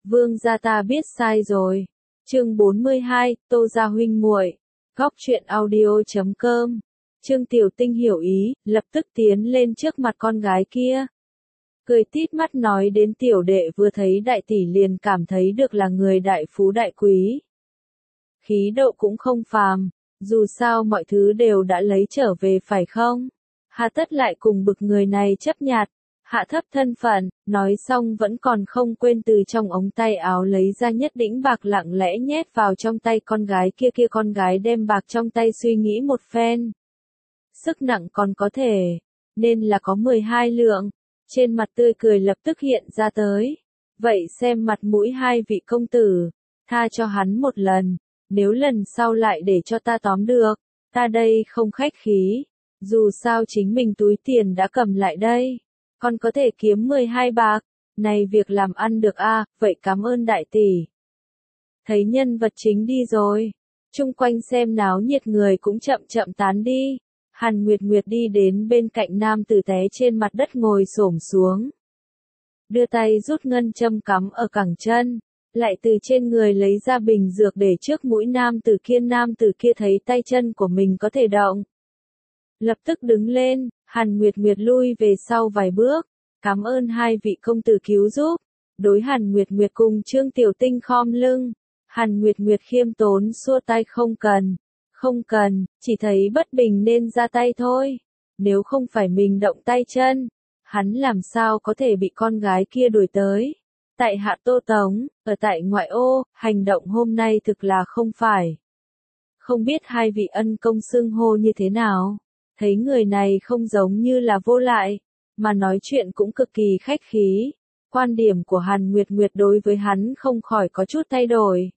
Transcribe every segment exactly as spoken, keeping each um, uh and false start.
Vương gia ta biết sai rồi. Chương bốn mươi hai, Tô gia huynh muội. Góc truyện audio chấm com. Trương Tiểu Tinh hiểu ý, lập tức tiến lên trước mặt con gái kia. Cười tít mắt nói đến tiểu đệ vừa thấy đại tỷ liền cảm thấy được là người đại phú đại quý. Khí độ cũng không phàm, dù sao mọi thứ đều đã lấy trở về phải không? Hà tất lại cùng bực người này chấp nhặt, hạ thấp thân phận, nói xong vẫn còn không quên từ trong ống tay áo lấy ra nhất đĩnh bạc lặng lẽ nhét vào trong tay con gái kia kia con gái đem bạc trong tay suy nghĩ một phen. Sức nặng còn có thể, nên là có mười hai lượng, trên mặt tươi cười lập tức hiện ra tới. Vậy xem mặt mũi hai vị công tử, tha cho hắn một lần, nếu lần sau lại để cho ta tóm được, ta đây không khách khí, dù sao chính mình túi tiền đã cầm lại đây, còn có thể kiếm mười hai bạc, này việc làm ăn được a, à, vậy cảm ơn đại tỷ. Thấy nhân vật chính đi rồi, chung quanh xem náo nhiệt người cũng chậm chậm tán đi. Hàn Nguyệt Nguyệt đi đến bên cạnh nam tử té trên mặt đất ngồi xổm xuống. Đưa tay rút ngân châm cắm ở cẳng chân, lại từ trên người lấy ra bình dược để trước mũi nam tử kia. Nam tử kia thấy tay chân của mình có thể động, lập tức đứng lên. Hàn Nguyệt Nguyệt lui về sau vài bước, cảm ơn hai vị công tử cứu giúp. Đối Hàn Nguyệt Nguyệt cùng Trương Tiểu Tinh khom lưng, Hàn Nguyệt Nguyệt khiêm tốn xua tay không cần. Không cần, chỉ thấy bất bình nên ra tay thôi. Nếu không phải mình động tay chân, hắn làm sao có thể bị con gái kia đuổi tới. Tại hạ Tô Tống, ở tại ngoại ô, hành động hôm nay thực là không phải. Không biết hai vị ân công xưng hô như thế nào. Thấy người này không giống như là vô lại, mà nói chuyện cũng cực kỳ khách khí. Quan điểm của Hàn Nguyệt Nguyệt đối với hắn không khỏi có chút thay đổi.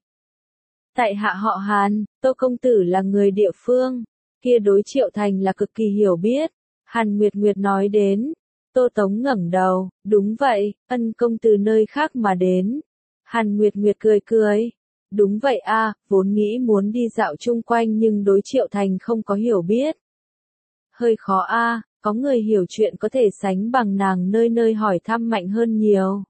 Tại hạ họ Hàn, Tô công tử là người địa phương, kia đối Triệu Thành là cực kỳ hiểu biết. Hàn Nguyệt Nguyệt nói đến. Tô Tống ngẩng đầu, đúng vậy, ân công từ nơi khác mà đến. Hàn Nguyệt Nguyệt cười cười. Đúng vậy a, à, vốn nghĩ muốn đi dạo chung quanh nhưng đối Triệu Thành không có hiểu biết. Hơi khó a, à, có người hiểu chuyện có thể sánh bằng nàng nơi nơi hỏi thăm mạnh hơn nhiều.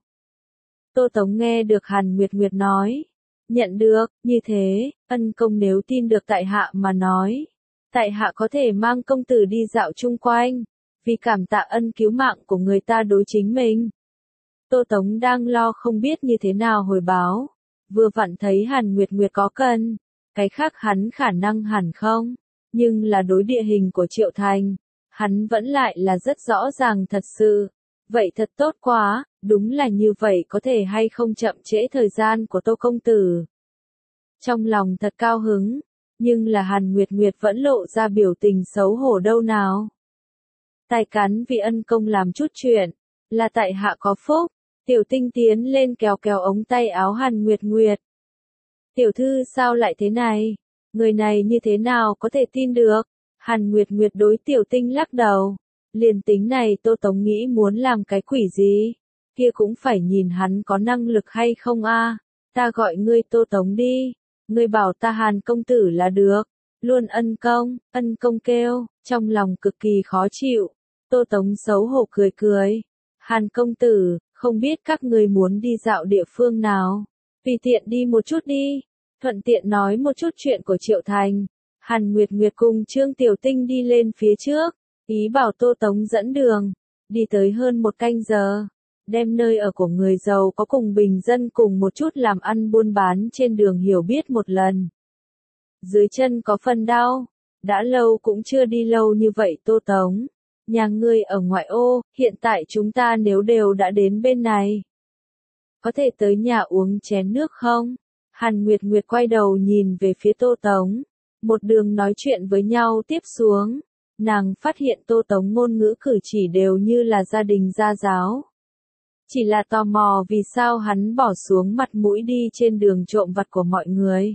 Tô Tống nghe được Hàn Nguyệt Nguyệt nói. Nhận được, như thế, ân công nếu tin được tại hạ mà nói. Tại hạ có thể mang công tử đi dạo chung quanh, vì cảm tạ ân cứu mạng của người ta đối chính mình. Tô Tống đang lo không biết như thế nào hồi báo. Vừa vặn thấy Hàn Nguyệt Nguyệt có cần, cái khác hắn khả năng hẳn không. Nhưng là đối địa hình của Triệu Thành, hắn vẫn lại là rất rõ ràng thật sự. Vậy thật tốt quá, đúng là như vậy có thể hay không chậm trễ thời gian của Tô công tử. Trong lòng thật cao hứng, nhưng là Hàn Nguyệt Nguyệt vẫn lộ ra biểu tình xấu hổ đâu nào. Tài cán vì ân công làm chút chuyện, là tại hạ có phúc. Tiểu Tinh tiến lên kéo kéo ống tay áo Hàn Nguyệt Nguyệt. Tiểu thư sao lại thế này? Người này như thế nào có thể tin được? Hàn Nguyệt Nguyệt đối Tiểu Tinh lắc đầu. Liền tính này Tô Tống nghĩ muốn làm cái quỷ gì, kia cũng phải nhìn hắn có năng lực hay không a. À. Ta gọi ngươi Tô Tống đi, ngươi bảo ta Hàn công tử là được. Luôn ân công, ân công kêu, trong lòng cực kỳ khó chịu. Tô Tống xấu hổ cười cười. Hàn công tử, không biết các ngươi muốn đi dạo địa phương nào, tùy tiện đi một chút đi, thuận tiện nói một chút chuyện của Triệu Thành. Hàn Nguyệt Nguyệt cùng Trương Tiểu Tinh đi lên phía trước, ý bảo Tô Tống dẫn đường, đi tới hơn một canh giờ, đem nơi ở của người giàu có cùng bình dân cùng một chút làm ăn buôn bán trên đường hiểu biết một lần. Dưới chân có phần đau, đã lâu cũng chưa đi lâu như vậy Tô Tống. Nhà ngươi ở ngoại ô, hiện tại chúng ta nếu đều đã đến bên này, có thể tới nhà uống chén nước không? Hàn Nguyệt Nguyệt quay đầu nhìn về phía Tô Tống, một đường nói chuyện với nhau tiếp xuống. Nàng phát hiện Tô Tống ngôn ngữ cử chỉ đều như là gia đình gia giáo. Chỉ là tò mò vì sao hắn bỏ xuống mặt mũi đi trên đường trộm vặt của mọi người.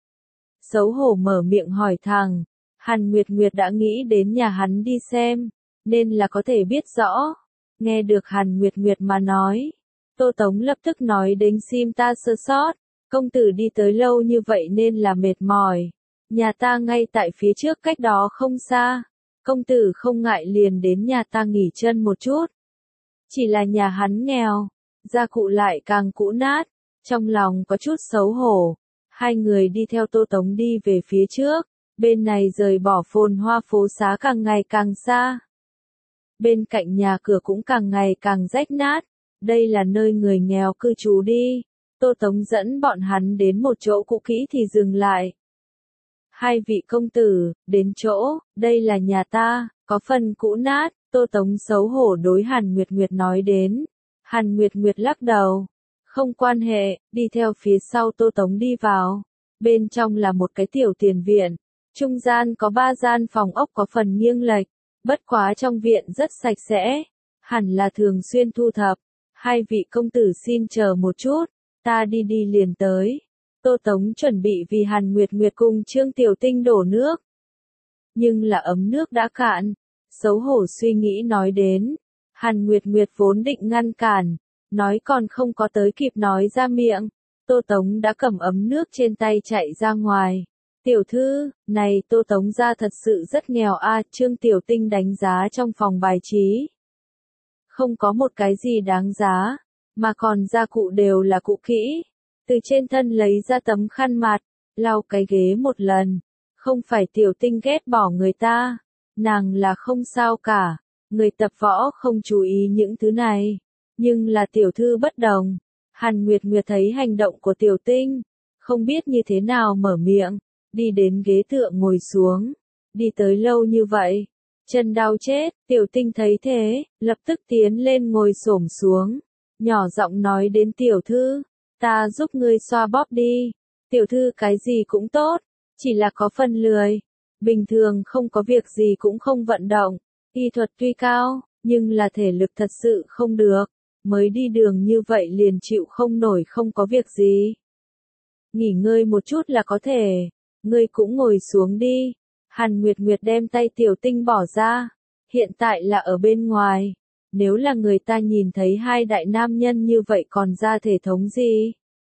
Xấu hổ mở miệng hỏi thẳng, Hàn Nguyệt Nguyệt đã nghĩ đến nhà hắn đi xem, nên là có thể biết rõ. Nghe được Hàn Nguyệt Nguyệt mà nói, Tô Tống lập tức nói đến sim ta sơ sót, công tử đi tới lâu như vậy nên là mệt mỏi. Nhà ta ngay tại phía trước cách đó không xa. Công tử không ngại liền đến nhà ta nghỉ chân một chút. Chỉ là nhà hắn nghèo, gia cụ lại càng cũ nát, trong lòng có chút xấu hổ. Hai người đi theo Tô Tống đi về phía trước, bên này rời bỏ phồn hoa phố xá càng ngày càng xa. Bên cạnh nhà cửa cũng càng ngày càng rách nát, đây là nơi người nghèo cư trú đi. Tô Tống dẫn bọn hắn đến một chỗ cũ kỹ thì dừng lại. Hai vị công tử, đến chỗ, đây là nhà ta, có phần cũ nát, Tô Tống xấu hổ đối Hàn Nguyệt Nguyệt nói đến. Hàn Nguyệt Nguyệt lắc đầu. Không quan hệ, đi theo phía sau Tô Tống đi vào. Bên trong là một cái tiểu tiền viện. Trung gian có ba gian phòng ốc có phần nghiêng lệch. Bất quá trong viện rất sạch sẽ. Hẳn là thường xuyên thu thập. Hai vị công tử xin chờ một chút. Ta đi đi liền tới. Tô Tống chuẩn bị vì Hàn Nguyệt Nguyệt cùng Trương Tiểu Tinh đổ nước. Nhưng là ấm nước đã cạn. Xấu hổ suy nghĩ nói đến. Hàn Nguyệt Nguyệt vốn định ngăn cản. Nói còn không có tới kịp nói ra miệng. Tô Tống đã cầm ấm nước trên tay chạy ra ngoài. Tiểu thư, này Tô Tống ra thật sự rất nghèo a. Trương Tiểu Tinh đánh giá trong phòng bài trí. Không có một cái gì đáng giá. Mà còn gia cụ đều là cũ kỹ. Từ trên thân lấy ra tấm khăn mặt, lau cái ghế một lần. Không phải Tiểu Tinh ghét bỏ người ta. Nàng là không sao cả. Người tập võ không chú ý những thứ này. Nhưng là tiểu thư bất đồng. Hàn Nguyệt Nguyệt thấy hành động của Tiểu Tinh. Không biết như thế nào mở miệng. Đi đến ghế tựa ngồi xuống. Đi tới lâu như vậy. Chân đau chết. Tiểu Tinh thấy thế. Lập tức tiến lên ngồi xổm xuống. Nhỏ giọng nói đến tiểu thư. Ta giúp ngươi xoa bóp đi. Tiểu thư cái gì cũng tốt. Chỉ là có phần lười. Bình thường không có việc gì cũng không vận động. Y thuật tuy cao. Nhưng là thể lực thật sự không được. Mới đi đường như vậy liền chịu không nổi không có việc gì. Nghỉ ngơi một chút là có thể. Ngươi cũng ngồi xuống đi. Hàn Nguyệt Nguyệt đem tay Tiểu Tinh bỏ ra. Hiện tại là ở bên ngoài. Nếu là người ta nhìn thấy hai đại nam nhân như vậy còn ra thể thống gì?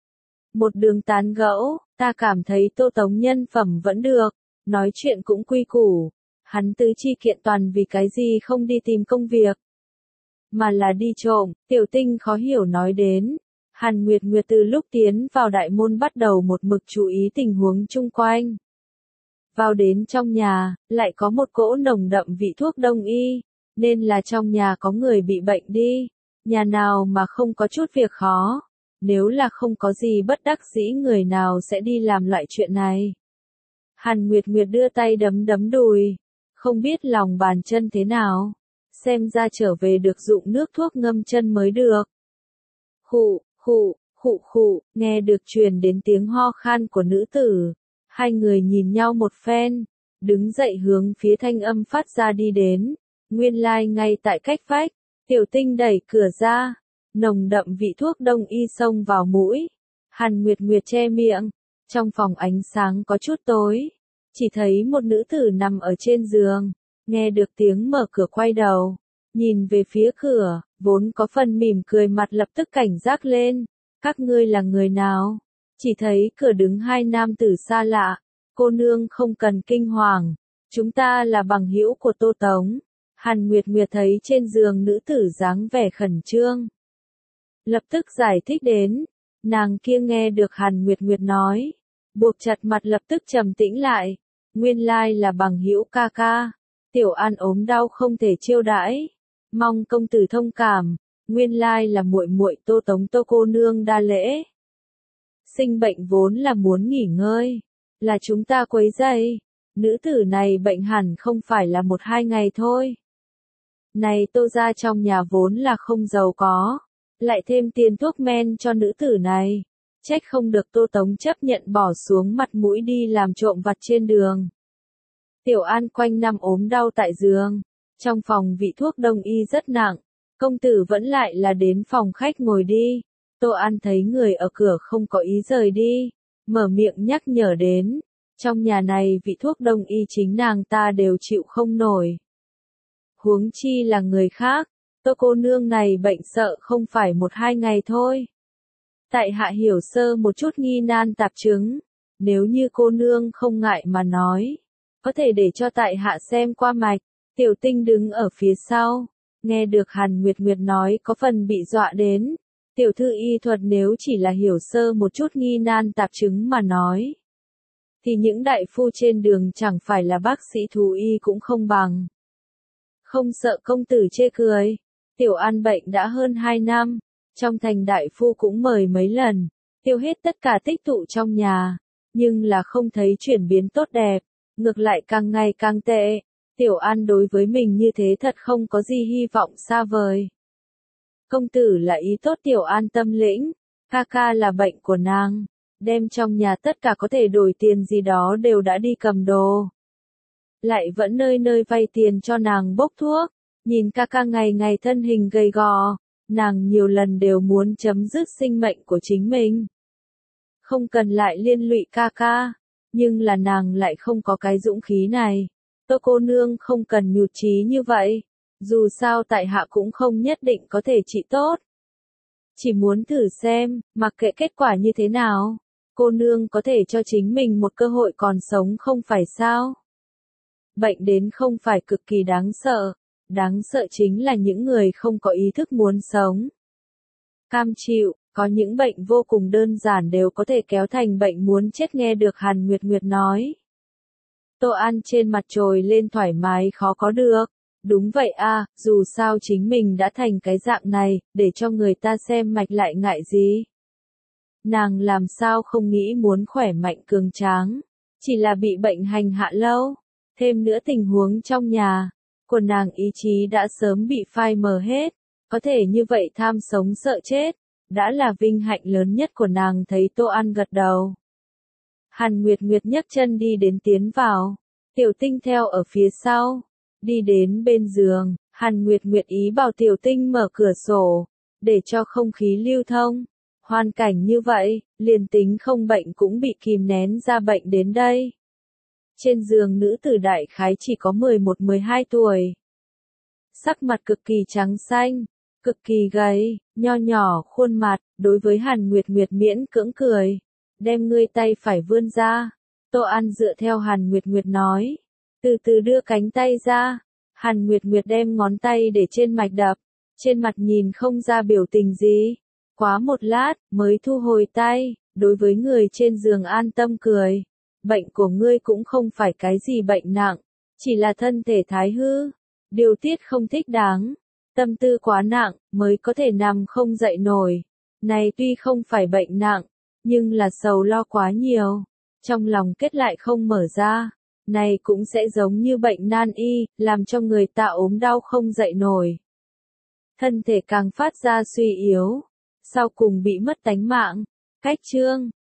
Một đường tán gẫu, ta cảm thấy Tô Tống nhân phẩm vẫn được. Nói chuyện cũng quy củ. Hắn tứ chi kiện toàn vì cái gì không đi tìm công việc. Mà là đi trộm, Tiểu Tinh khó hiểu nói đến. Hàn Nguyệt Nguyệt từ lúc tiến vào đại môn bắt đầu một mực chú ý tình huống chung quanh. Vào đến trong nhà, lại có một cỗ nồng đậm vị thuốc đông y, nên là trong nhà có người bị bệnh đi. Nhà nào mà không có chút việc khó, nếu là không có gì bất đắc dĩ người nào sẽ đi làm loại chuyện này. Hàn Nguyệt Nguyệt đưa tay đấm đấm đùi, không biết lòng bàn chân thế nào. Xem ra trở về được dụng nước thuốc ngâm chân mới được. Khụ, khụ, khụ khụ, nghe được truyền đến tiếng ho khan của nữ tử. Hai người nhìn nhau một phen, đứng dậy hướng phía thanh âm phát ra đi đến. Nguyên lai like ngay tại cách vách, Tiểu Tinh đẩy cửa ra, nồng đậm vị thuốc đông y xông vào mũi. Hàn Nguyệt Nguyệt che miệng, trong phòng ánh sáng có chút tối, chỉ thấy một nữ tử nằm ở trên giường. Nghe được tiếng mở cửa quay đầu, nhìn về phía cửa, vốn có phần mỉm cười mặt lập tức cảnh giác lên. Các ngươi là người nào? Chỉ thấy cửa đứng hai nam tử xa lạ. Cô nương không cần kinh hoàng. Chúng ta là bằng hữu của Tô Tống. Hàn Nguyệt Nguyệt thấy trên giường nữ tử dáng vẻ khẩn trương. Lập tức giải thích đến. Nàng kia nghe được Hàn Nguyệt Nguyệt nói. Buộc chặt mặt lập tức trầm tĩnh lại. Nguyên lai là bằng hữu ca ca. Tiểu An ốm đau không thể chiêu đãi. Mong công tử thông cảm. Nguyên lai là muội muội Tô Tống Tô cô nương đa lễ. Sinh bệnh vốn là muốn nghỉ ngơi. Là chúng ta quấy rầy. Nữ tử này bệnh hẳn không phải là một hai ngày thôi. Này Tô gia trong nhà vốn là không giàu có. Lại thêm tiền thuốc men cho nữ tử này. Trách không được Tô Tống chấp nhận bỏ xuống mặt mũi đi làm trộm vặt trên đường. Tiểu An quanh năm ốm đau tại giường. Trong phòng vị thuốc đông y rất nặng. Công tử vẫn lại là đến phòng khách ngồi đi. Tô An thấy người ở cửa không có ý rời đi. Mở miệng nhắc nhở đến. Trong nhà này vị thuốc đông y chính nàng ta đều chịu không nổi. Huống chi là người khác. Tô cô nương này bệnh sợ không phải một hai ngày thôi. Tại hạ hiểu sơ một chút nghi nan tạp chứng. Nếu như cô nương không ngại mà nói. Có thể để cho tại hạ xem qua mạch. Tiểu Tinh đứng ở phía sau. Nghe được Hàn Nguyệt Nguyệt nói có phần bị dọa đến. Tiểu thư y thuật nếu chỉ là hiểu sơ một chút nghi nan tạp chứng mà nói, thì những đại phu trên đường chẳng phải là bác sĩ thú y cũng không bằng. Không sợ công tử chê cười, Tiểu An bệnh đã hơn hai năm, trong thành đại phu cũng mời mấy lần, tiêu hết tất cả tích tụ trong nhà, nhưng là không thấy chuyển biến tốt đẹp, ngược lại càng ngày càng tệ. Tiểu An đối với mình như thế thật không có gì hy vọng xa vời. Công tử là ý tốt, Tiểu An tâm lĩnh, ca ca là bệnh của nàng, đem trong nhà tất cả có thể đổi tiền gì đó đều đã đi cầm đồ. Lại vẫn nơi nơi vay tiền cho nàng bốc thuốc, nhìn ca ca ngày ngày thân hình gầy gò, nàng nhiều lần đều muốn chấm dứt sinh mệnh của chính mình. Không cần lại liên lụy ca ca, nhưng là nàng lại không có cái dũng khí này. Tô cô nương không cần nhụt chí như vậy, dù sao tại hạ cũng không nhất định có thể trị tốt. Chỉ muốn thử xem, mặc kệ kết quả như thế nào, cô nương có thể cho chính mình một cơ hội còn sống không phải sao? Bệnh đến không phải cực kỳ đáng sợ, đáng sợ chính là những người không có ý thức muốn sống. Cam chịu, có những bệnh vô cùng đơn giản đều có thể kéo thành bệnh muốn chết, nghe được Hàn Nguyệt Nguyệt nói. Tô An trên mặt trồi lên thoải mái khó có được. Đúng vậy a, dù sao chính mình đã thành cái dạng này, để cho người ta xem mạch lại ngại gì. Nàng làm sao không nghĩ muốn khỏe mạnh cường tráng, chỉ là bị bệnh hành hạ lâu, thêm nữa tình huống trong nhà, của nàng ý chí đã sớm bị phai mờ hết, có thể như vậy tham sống sợ chết, đã là vinh hạnh lớn nhất của nàng. Thấy Tô An gật đầu, Hàn Nguyệt Nguyệt nhấc chân đi đến tiến vào, Tiểu Tinh theo ở phía sau. Đi đến bên giường, Hàn Nguyệt Nguyệt ý bảo Tiểu Tinh mở cửa sổ, để cho không khí lưu thông. Hoàn cảnh như vậy, liền tính không bệnh cũng bị kìm nén ra bệnh đến đây. Trên giường nữ tử đại khái chỉ có mười một mười hai tuổi. Sắc mặt cực kỳ trắng xanh, cực kỳ gầy, nho nhỏ khuôn mặt, đối với Hàn Nguyệt Nguyệt miễn cưỡng cười. Đem ngươi tay phải vươn ra. Tô An dựa theo Hàn Nguyệt Nguyệt nói. Từ từ đưa cánh tay ra, Hàn Nguyệt Nguyệt đem ngón tay để trên mạch đập, trên mặt nhìn không ra biểu tình gì. Quá một lát, mới thu hồi tay, đối với người trên giường an tâm cười. Bệnh của ngươi cũng không phải cái gì bệnh nặng, chỉ là thân thể thái hư, điều tiết không thích đáng, tâm tư quá nặng, mới có thể nằm không dậy nổi. Này tuy không phải bệnh nặng, nhưng là sầu lo quá nhiều, trong lòng kết lại không mở ra. Này cũng sẽ giống như bệnh nan y, làm cho người ta ốm đau không dậy nổi. Thân thể càng phát ra suy yếu, sau cùng bị mất tánh mạng. Cách chương